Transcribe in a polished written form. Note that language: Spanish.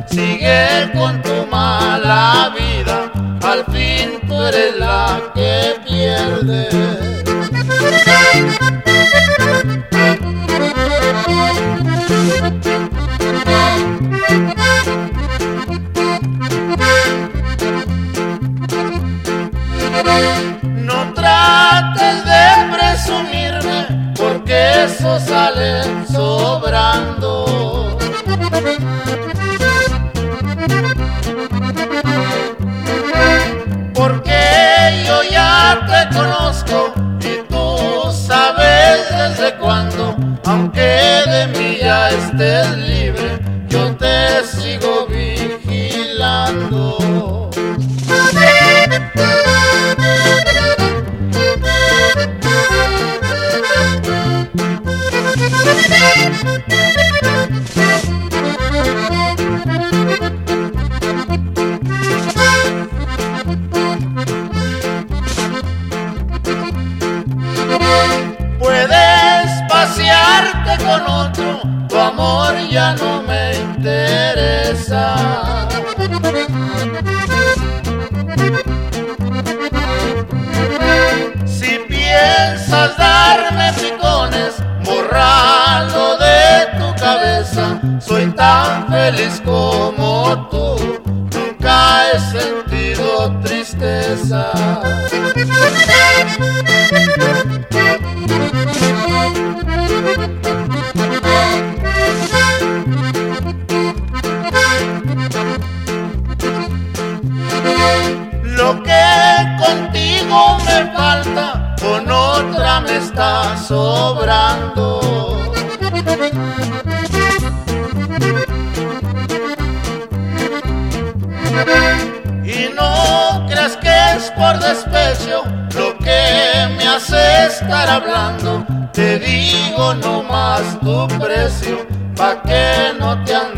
sigue con tu mala vida, al fin tú eres la que pierde. No trates de presumirme, porque eso sale sobrando. Porque yo ya te conozco y tú sabes desde cuándo. Aunque de mí ya estés libre, yo te sigo vigilando. Puedes pasearte con otro, tu amor ya no me interesa. Si piensas darme picones, bórralo de tu cabeza. Soy tan feliz como tú, nunca he sentido tristeza. Lo que contigo me falta, con otra me está sobrando. Y no creas que es por despecho lo que me hace estar hablando. Te digo nomás tu precio, pa' que no te andes